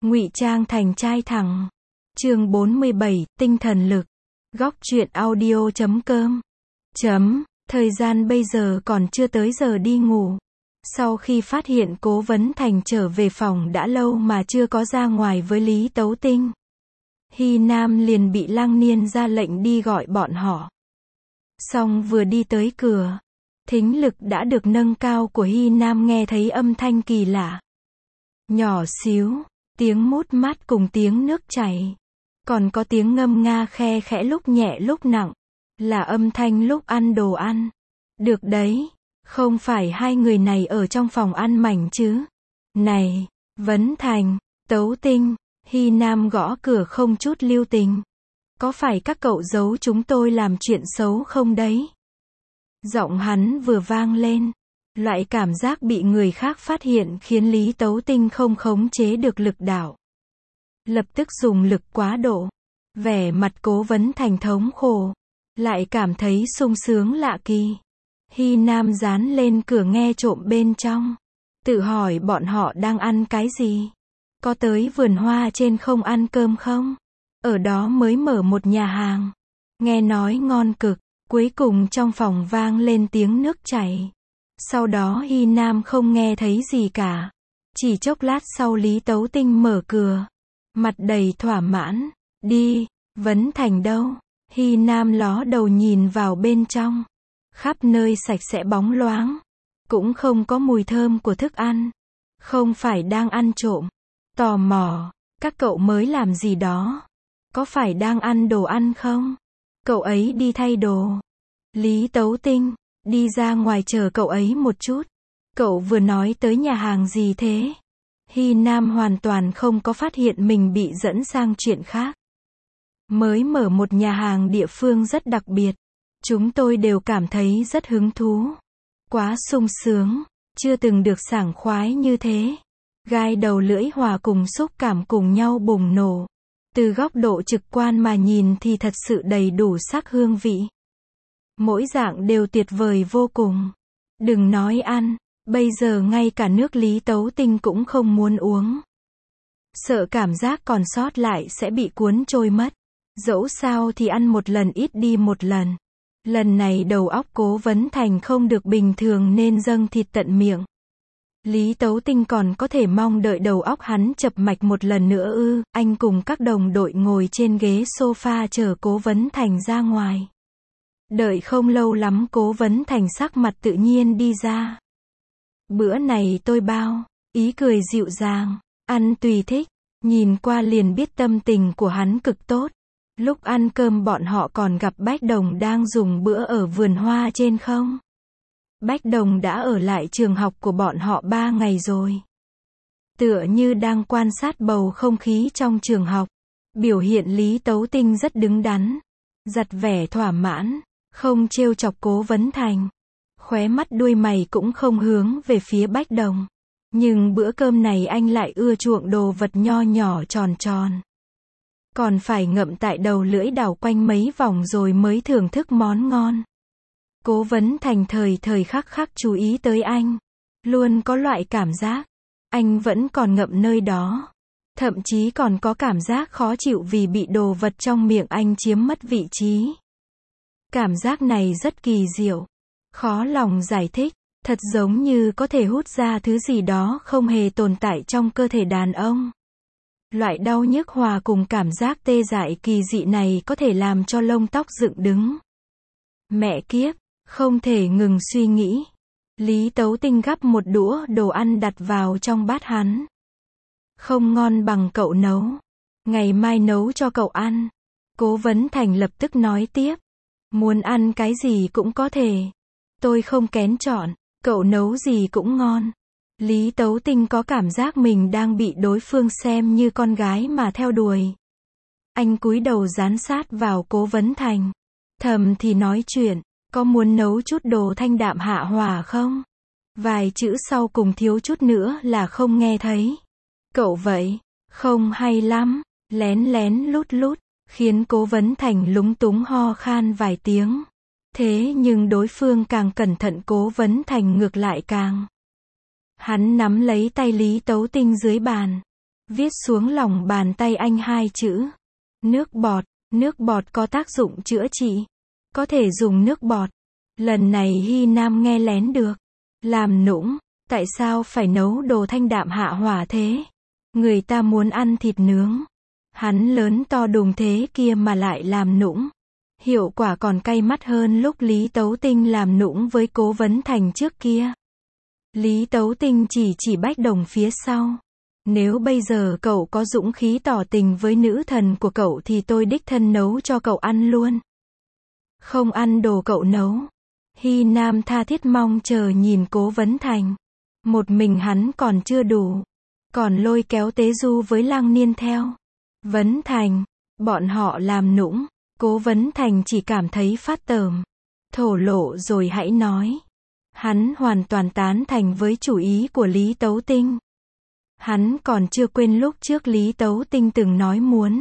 Ngụy trang thành trai thẳng. Chương 47, tinh thần lực. Góc truyện audio.com. Thời gian bây giờ còn chưa tới giờ đi ngủ. Sau khi phát hiện Cố Vấn Thành trở về phòng đã lâu mà chưa có ra ngoài với Lý Tấu Tinh, Hy Nam liền bị Lăng Niên ra lệnh đi gọi bọn họ. Xong vừa đi tới cửa, thính lực đã được nâng cao của Hy Nam nghe thấy âm thanh kỳ lạ. Nhỏ xíu, tiếng mút mát cùng tiếng nước chảy. Còn có tiếng ngâm nga khe khẽ lúc nhẹ lúc nặng. Là âm thanh lúc ăn đồ ăn. Được đấy, không phải hai người này ở trong phòng ăn mảnh chứ. Này, Vấn Thành, Tấu Tinh, Hy Nam gõ cửa không chút lưu tình. Có phải các cậu giấu chúng tôi làm chuyện xấu không đấy? Giọng hắn vừa vang lên. Loại cảm giác bị người khác phát hiện khiến Lý Tấu Tinh không khống chế được lực đạo. Lập tức dùng lực quá độ. Vẻ mặt Cố Vấn Thành thống khổ. Lại cảm thấy sung sướng lạ kỳ. Hy Nam dán lên cửa nghe trộm bên trong. Tự hỏi bọn họ đang ăn cái gì? Có tới vườn hoa trên không ăn cơm không? Ở đó mới mở một nhà hàng. Nghe nói ngon cực. Cuối cùng trong phòng vang lên tiếng nước chảy. Sau đó Hy Nam không nghe thấy gì cả. Chỉ chốc lát sau Lý Tấu Tinh mở cửa. Mặt đầy thỏa mãn. Đi, Vấn Thành đâu? Hy Nam ló đầu nhìn vào bên trong. Khắp nơi sạch sẽ bóng loáng. Cũng không có mùi thơm của thức ăn. Không phải đang ăn trộm. Tò mò, các cậu mới làm gì đó? Có phải đang ăn đồ ăn không? Cậu ấy đi thay đồ. Lý Tấu Tinh, đi ra ngoài chờ cậu ấy một chút. Cậu vừa nói tới nhà hàng gì thế? Hy Nam hoàn toàn không có phát hiện mình bị dẫn sang chuyện khác. Mới mở một nhà hàng địa phương rất đặc biệt. Chúng tôi đều cảm thấy rất hứng thú. Quá sung sướng, chưa từng được sảng khoái như thế. Gai đầu lưỡi hòa cùng xúc cảm cùng nhau bùng nổ. Từ góc độ trực quan mà nhìn thì thật sự đầy đủ sắc hương vị. Mỗi dạng đều tuyệt vời vô cùng. Đừng nói ăn, bây giờ ngay cả nước Lý Tấu Tinh cũng không muốn uống. Sợ cảm giác còn sót lại sẽ bị cuốn trôi mất. Dẫu sao thì ăn một lần ít đi một lần. Lần này đầu óc Cố Vấn Thành không được bình thường nên dâng thịt tận miệng. Lý Tấu Tinh còn có thể mong đợi đầu óc hắn chập mạch một lần nữa ư? Anh cùng các đồng đội ngồi trên ghế sofa chờ Cố Vấn Thành ra ngoài. Đợi không lâu lắm Cố Vấn Thành sắc mặt tự nhiên đi ra. Bữa này tôi bao, ý cười dịu dàng, ăn tùy thích, nhìn qua liền biết tâm tình của hắn cực tốt. Lúc ăn cơm bọn họ còn gặp Bách Đồng đang dùng bữa ở vườn hoa trên không? Bách Đồng đã ở lại trường học của bọn họ 3 ngày rồi. Tựa như đang quan sát bầu không khí trong trường học. Biểu hiện Lý Tấu Tinh rất đứng đắn. Giặt vẻ thỏa mãn, không trêu chọc Cố Vấn Thành. Khóe mắt đuôi mày cũng không hướng về phía Bách Đồng. Nhưng bữa cơm này anh lại ưa chuộng đồ vật nho nhỏ tròn tròn. Còn phải ngậm tại đầu lưỡi đảo quanh mấy vòng rồi mới thưởng thức món ngon. Cố Vấn Thành thời thời khắc khắc chú ý tới anh. Luôn có loại cảm giác. Anh vẫn còn ngậm nơi đó. Thậm chí còn có cảm giác khó chịu vì bị đồ vật trong miệng anh chiếm mất vị trí. Cảm giác này rất kỳ diệu. Khó lòng giải thích. Thật giống như có thể hút ra thứ gì đó không hề tồn tại trong cơ thể đàn ông. Loại đau nhức hòa cùng cảm giác tê dại kỳ dị này có thể làm cho lông tóc dựng đứng. Mẹ kiếp, không thể ngừng suy nghĩ. Lý Tấu Tinh gắp một đũa đồ ăn đặt vào trong bát hắn. Không ngon bằng cậu nấu. Ngày mai nấu cho cậu ăn. Cố Vấn Thành lập tức nói tiếp. Muốn ăn cái gì cũng có thể. Tôi không kén chọn, cậu nấu gì cũng ngon. Lý Tấu Tinh có cảm giác mình đang bị đối phương xem như con gái mà theo đuổi. Anh cúi đầu dán sát vào Cố Vấn Thành. Thầm thì nói chuyện, có muốn nấu chút đồ thanh đạm hạ hỏa không? Vài chữ sau cùng thiếu chút nữa là không nghe thấy. Cậu vậy, không hay lắm, lén lén lút lút, khiến Cố Vấn Thành lúng túng ho khan vài tiếng. Thế nhưng đối phương càng cẩn thận Cố Vấn Thành ngược lại càng. Hắn nắm lấy tay Lý Tấu Tinh dưới bàn. Viết xuống lòng bàn tay anh hai chữ. Nước bọt. Nước bọt có tác dụng chữa trị. Có thể dùng nước bọt. Lần này Hy Nam nghe lén được. Làm nũng. Tại sao phải nấu đồ thanh đạm hạ hỏa thế? Người ta muốn ăn thịt nướng. Hắn lớn to đùng thế kia mà lại làm nũng. Hiệu quả còn cay mắt hơn lúc Lý Tấu Tinh làm nũng với Cố Vấn Thành trước kia. Lý Tấu Tinh chỉ Bách Đồng phía sau. Nếu bây giờ cậu có dũng khí tỏ tình với nữ thần của cậu thì tôi đích thân nấu cho cậu ăn luôn. Không ăn đồ cậu nấu. Hy Nam tha thiết mong chờ nhìn Cố Vấn Thành. Một mình hắn còn chưa đủ. Còn lôi kéo Tế Du với Lăng Niên theo. Vấn Thành. Bọn họ làm nũng. Cố Vấn Thành chỉ cảm thấy phát tởm. Thổ lộ rồi hãy nói. Hắn hoàn toàn tán thành với chủ ý của Lý Tấu Tinh. Hắn còn chưa quên lúc trước Lý Tấu Tinh từng nói muốn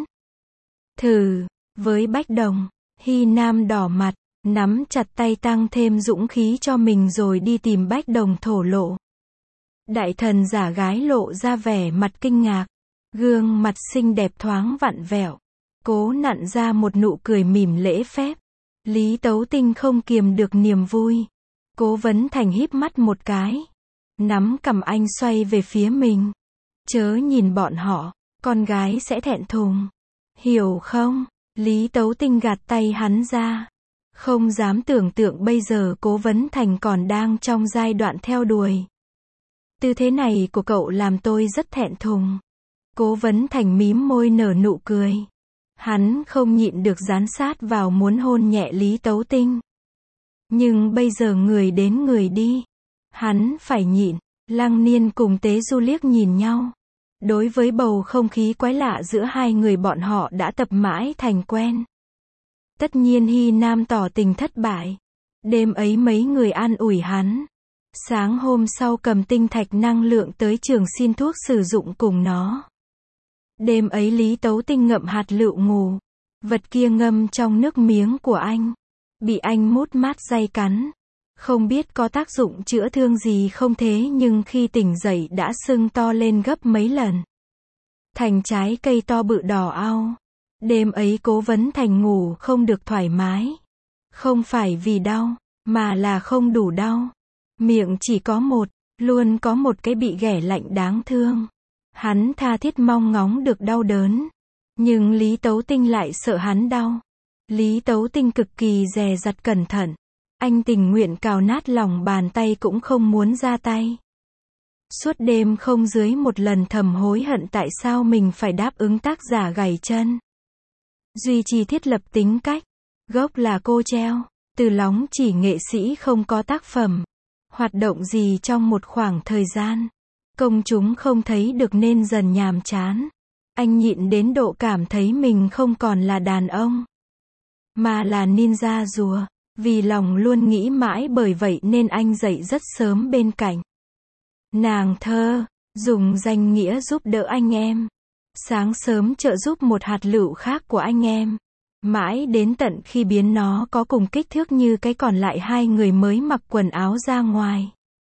thử với Bách Đồng. Hy Nam đỏ mặt, nắm chặt tay tăng thêm dũng khí cho mình rồi đi tìm Bách Đồng thổ lộ. Đại thần giả gái lộ ra vẻ mặt kinh ngạc. Gương mặt xinh đẹp thoáng vặn vẹo. Cố nặn ra một nụ cười mỉm lễ phép. Lý Tấu Tinh không kiềm được niềm vui. Cố Vấn Thành híp mắt một cái. Nắm cầm anh xoay về phía mình. Chớ nhìn bọn họ, con gái sẽ thẹn thùng. Hiểu không? Lý Tấu Tinh gạt tay hắn ra. Không dám tưởng tượng bây giờ Cố Vấn Thành còn đang trong giai đoạn theo đuổi. Tư thế này của cậu làm tôi rất thẹn thùng. Cố Vấn Thành mím môi nở nụ cười. Hắn không nhịn được dán sát vào muốn hôn nhẹ Lý Tấu Tinh. Nhưng bây giờ người đến người đi. Hắn phải nhịn. Lăng Niên cùng Tế Du liếc nhìn nhau. Đối với bầu không khí quái lạ giữa hai người bọn họ đã tập mãi thành quen. Tất nhiên Hy Nam tỏ tình thất bại. Đêm ấy mấy người an ủi hắn. Sáng hôm sau cầm tinh thạch năng lượng tới trường xin thuốc sử dụng cùng nó. Đêm ấy Lý Tấu Tinh ngậm hạt lựu ngủ. Vật kia ngâm trong nước miếng của anh. Bị anh mút mát day cắn. Không biết có tác dụng chữa thương gì không thế nhưng khi tỉnh dậy đã sưng to lên gấp mấy lần. Thành trái cây to bự đỏ ao. Đêm ấy Cố Vấn Thành ngủ không được thoải mái. Không phải vì đau, mà là không đủ đau. Miệng chỉ có một, luôn có một cái bị ghẻ lạnh đáng thương. Hắn tha thiết mong ngóng được đau đớn. Nhưng Lý Tấu Tinh lại sợ hắn đau. Lý Tấu Tinh cực kỳ dè dặt cẩn thận. Anh tình nguyện cào nát lòng bàn tay cũng không muốn ra tay. Suốt đêm không dưới một lần thầm hối hận tại sao mình phải đáp ứng tác giả gảy chân. Duy trì thiết lập tính cách. Gốc là cô treo. Từ lóng chỉ nghệ sĩ không có tác phẩm. Hoạt động gì trong một khoảng thời gian. Công chúng không thấy được nên dần nhàm chán. Anh nhịn đến độ cảm thấy mình không còn là đàn ông. Mà là ninja rùa. Vì lòng luôn nghĩ mãi bởi vậy nên anh dậy rất sớm bên cạnh nàng thơ, dùng danh nghĩa giúp đỡ anh em. Sáng sớm trợ giúp một hạt lựu khác của anh em. Mãi đến tận khi biến nó có cùng kích thước như cái còn lại hai người mới mặc quần áo ra ngoài.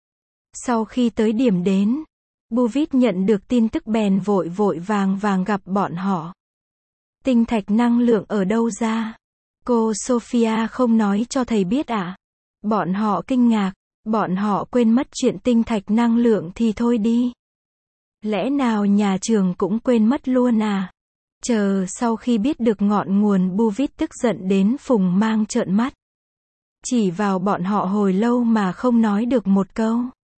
Sau khi tới điểm đến, Buvit nhận được tin tức bèn vội vàng gặp bọn họ. Tinh thạch năng lượng ở đâu ra? Cô Sophia không nói cho thầy biết à? Bọn họ kinh ngạc, bọn họ quên mất chuyện tinh thạch năng lượng thì thôi đi. Lẽ nào nhà trường cũng quên mất luôn à? Chờ sau khi biết được ngọn nguồn Buvit tức giận đến phùng mang trợn mắt. Chỉ vào bọn họ hồi lâu mà không nói được một câu.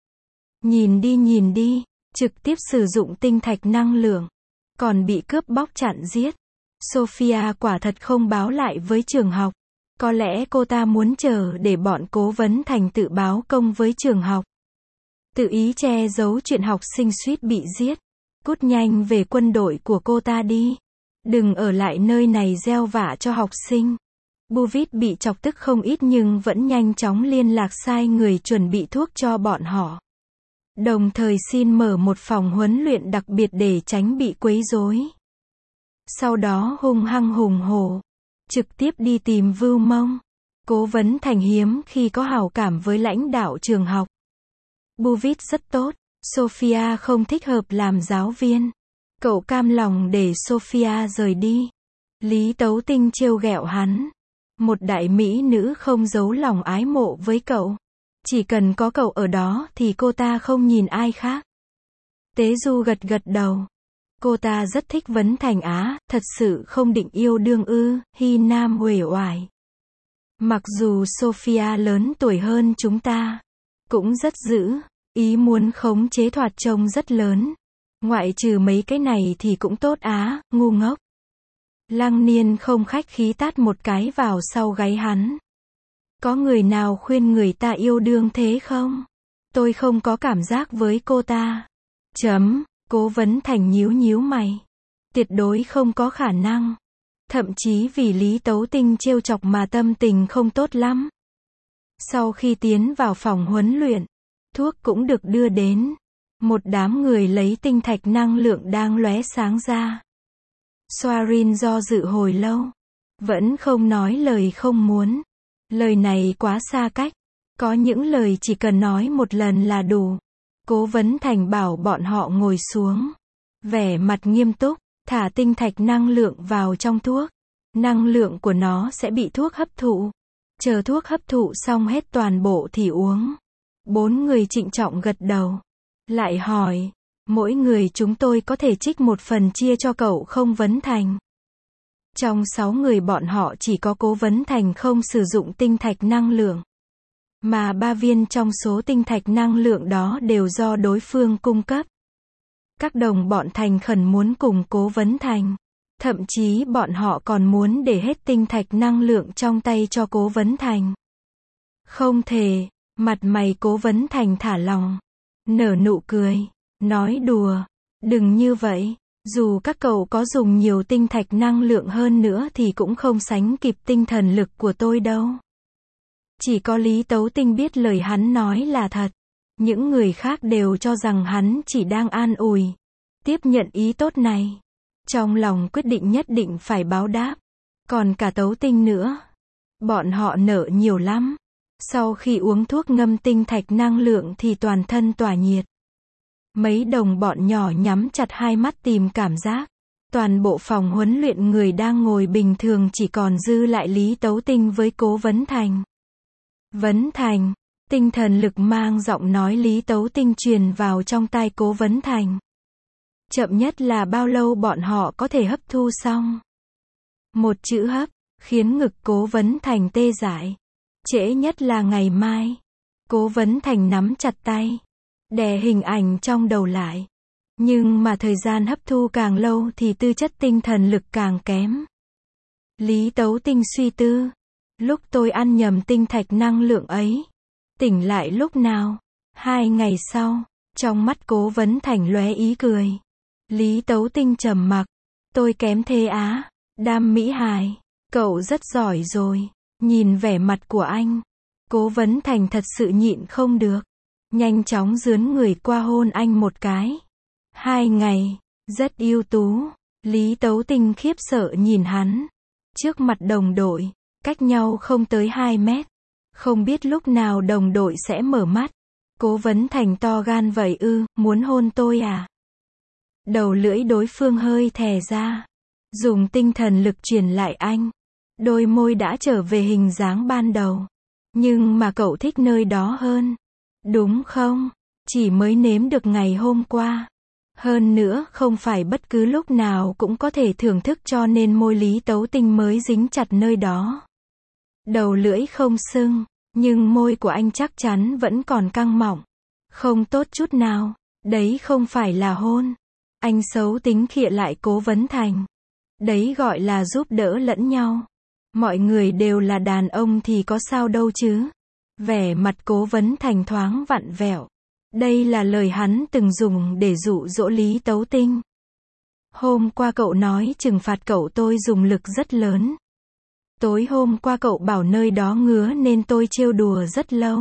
Nhìn đi, trực tiếp sử dụng tinh thạch năng lượng. Còn bị cướp bóc chặn giết. Sophia quả thật không báo lại với trường học. Có lẽ cô ta muốn chờ để bọn Cố Vấn Thành tự báo công với trường học. Tự ý che giấu chuyện học sinh suýt bị giết. Cút nhanh về quân đội của cô ta đi. Đừng ở lại nơi này gieo vạ cho học sinh. Buvit bị chọc tức không ít nhưng vẫn nhanh chóng liên lạc sai người chuẩn bị thuốc cho bọn họ. Đồng thời xin mở một phòng huấn luyện đặc biệt để tránh bị quấy rối. Sau đó hung hăng hùng hổ, trực tiếp đi tìm Vưu Mông. Cố Vấn Thành hiếm khi có hảo cảm với lãnh đạo trường học. Buvit rất tốt, Sophia không thích hợp làm giáo viên. Cậu cam lòng để Sophia rời đi. Lý Tấu Tinh trêu ghẹo hắn. Một đại mỹ nữ không giấu lòng ái mộ với cậu. Chỉ cần có cậu ở đó thì cô ta không nhìn ai khác. Tế Du gật gật đầu. Cô ta rất thích Vấn Thành á, thật sự không định yêu đương ư, Hy Nam uể oải. Mặc dù Sophia lớn tuổi hơn chúng ta, cũng rất dữ, ý muốn khống chế thoạt trông rất lớn. Ngoại trừ mấy cái này thì cũng tốt á, ngu ngốc. Lăng Niên không khách khí tát một cái vào sau gáy hắn. Có người nào khuyên người ta yêu đương thế không? Tôi không có cảm giác với cô ta. Cố Vấn Thành nhíu nhíu mày. Tuyệt đối không có khả năng. Thậm chí vì Lý Tấu Tinh trêu chọc mà tâm tình không tốt lắm. Sau khi tiến vào phòng huấn luyện, thuốc cũng được đưa đến. Một đám người lấy tinh thạch năng lượng đang lóe sáng ra. Soarin do dự hồi lâu. Vẫn không nói lời không muốn. Lời này quá xa cách. Có những lời chỉ cần nói một lần là đủ. Cố Vấn Thành bảo bọn họ ngồi xuống. Vẻ mặt nghiêm túc, thả tinh thạch năng lượng vào trong thuốc. Năng lượng của nó sẽ bị thuốc hấp thụ. Chờ thuốc hấp thụ xong hết toàn bộ thì uống. 4 người trịnh trọng gật đầu. Lại hỏi, mỗi người chúng tôi có thể trích một phần chia cho cậu không Vấn Thành? Trong 6 người bọn họ chỉ có Cố Vấn Thành không sử dụng tinh thạch năng lượng. Mà 3 viên trong số tinh thạch năng lượng đó đều do đối phương cung cấp. Các đồng bọn thành khẩn muốn cùng Cố Vấn Thành. Thậm chí bọn họ còn muốn để hết tinh thạch năng lượng trong tay cho Cố Vấn Thành. Không thể, mặt mày Cố Vấn Thành thả lỏng. Nở nụ cười, nói đùa, đừng như vậy, dù các cậu có dùng nhiều tinh thạch năng lượng hơn nữa thì cũng không sánh kịp tinh thần lực của tôi đâu. Chỉ có Lý Tấu Tinh biết lời hắn nói là thật. Những người khác đều cho rằng hắn chỉ đang an ủi. Tiếp nhận ý tốt này. Trong lòng quyết định nhất định phải báo đáp. Còn cả Tấu Tinh nữa. Bọn họ nợ nhiều lắm. Sau khi uống thuốc ngâm tinh thạch năng lượng thì toàn thân tỏa nhiệt. Mấy đồng bọn nhỏ nhắm chặt hai mắt tìm cảm giác. Toàn bộ phòng huấn luyện người đang ngồi bình thường chỉ còn dư lại Lý Tấu Tinh với Cố Vấn Thành. Vấn Thành, tinh thần lực mang giọng nói Lý Tấu Tinh truyền vào trong tai Cố Vấn Thành. Chậm nhất là bao lâu bọn họ có thể hấp thu xong? Một chữ hấp, khiến ngực Cố Vấn Thành tê dại. Trễ nhất là ngày mai. Cố Vấn Thành nắm chặt tay. Đè hình ảnh trong đầu lại. Nhưng mà thời gian hấp thu càng lâu thì tư chất tinh thần lực càng kém. Lý Tấu Tinh suy tư. Lúc tôi ăn nhầm tinh thạch năng lượng ấy. Tỉnh lại lúc nào? 2 ngày sau. Trong mắt Cố Vấn Thành lóe ý cười. Lý Tấu Tinh trầm mặc. Tôi kém thế á. Đam mỹ hài. Cậu rất giỏi rồi. Nhìn vẻ mặt của anh. Cố Vấn Thành thật sự nhịn không được. Nhanh chóng dướn người qua hôn anh một cái. 2 ngày. Rất ưu tú. Lý Tấu Tinh khiếp sợ nhìn hắn. Trước mặt đồng đội. Cách nhau không tới 2 mét. Không biết lúc nào đồng đội sẽ mở mắt. Cố Vấn Thành to gan vậy ư, muốn hôn tôi à? Đầu lưỡi đối phương hơi thè ra. Dùng tinh thần lực truyền lại anh. Đôi môi đã trở về hình dáng ban đầu. Nhưng mà cậu thích nơi đó hơn. Đúng không? Chỉ mới nếm được ngày hôm qua. Hơn nữa không phải bất cứ lúc nào cũng có thể thưởng thức cho nên môi Lý Tấu Tinh mới dính chặt nơi đó. Đầu lưỡi không sưng, nhưng môi của anh chắc chắn vẫn còn căng mọng. Không tốt chút nào. Đấy không phải là hôn. Anh xấu tính khịa lại Cố Vấn Thành. Đấy gọi là giúp đỡ lẫn nhau. Mọi người đều là đàn ông thì có sao đâu chứ. Vẻ mặt Cố Vấn Thành thoáng vặn vẹo. Đây là lời hắn từng dùng để dụ dỗ Lý Tấu Tinh. Hôm qua cậu nói trừng phạt cậu tôi dùng lực rất lớn. Tối hôm qua cậu bảo nơi đó ngứa nên tôi trêu đùa rất lâu.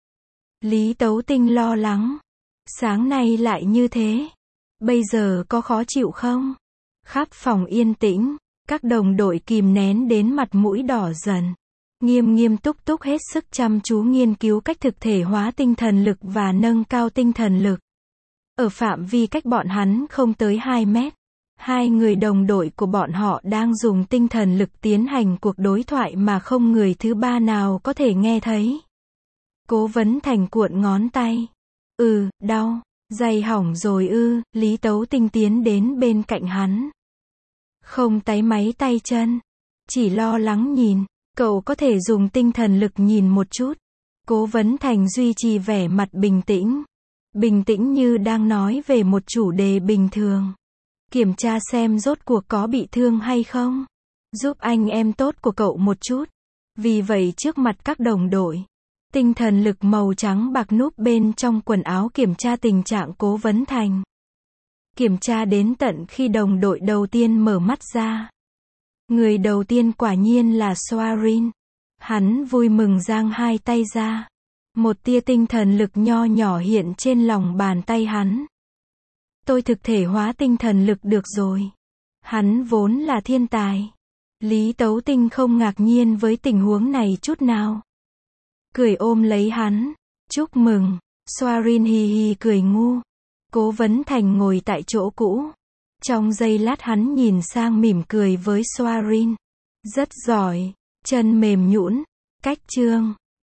Lý Tấu Tinh lo lắng. Sáng nay lại như thế. Bây giờ có khó chịu không? Khắp phòng yên tĩnh. Các đồng đội kìm nén đến mặt mũi đỏ dần. Nghiêm nghiêm túc túc hết sức chăm chú nghiên cứu cách thực thể hóa tinh thần lực và nâng cao tinh thần lực. Ở phạm vi cách bọn hắn không tới 2 mét. Hai người đồng đội của bọn họ đang dùng tinh thần lực tiến hành cuộc đối thoại mà không người thứ ba nào có thể nghe thấy. Cố Vấn Thành cuộn ngón tay. Đau. Giày hỏng rồi ư? Lý Tấu Tinh tiến đến bên cạnh hắn. Không táy máy tay chân. Chỉ lo lắng nhìn. Cậu có thể dùng tinh thần lực nhìn một chút. Cố Vấn Thành duy trì vẻ mặt bình tĩnh. Bình tĩnh như đang nói về một chủ đề bình thường. Kiểm tra xem rốt cuộc có bị thương hay không. Giúp anh em tốt của cậu một chút. Vì vậy trước mặt các đồng đội, tinh thần lực màu trắng bạc núp bên trong quần áo kiểm tra tình trạng Cố Vấn Thành. Kiểm tra đến tận khi đồng đội đầu tiên mở mắt ra. Người đầu tiên quả nhiên là Soarin. Hắn vui mừng giang hai tay ra. Một tia tinh thần lực nho nhỏ hiện trên lòng bàn tay hắn. Tôi thực thể hóa tinh thần lực được rồi. Hắn vốn là thiên tài. Lý Tấu Tinh không ngạc nhiên với tình huống này chút nào. Cười ôm lấy hắn. Chúc mừng. Soarin hì hì cười ngu. Cố Vấn Thành ngồi tại chỗ cũ. Trong giây lát hắn nhìn sang mỉm cười với Soarin. Rất giỏi. Chân mềm nhũn. Cách chương.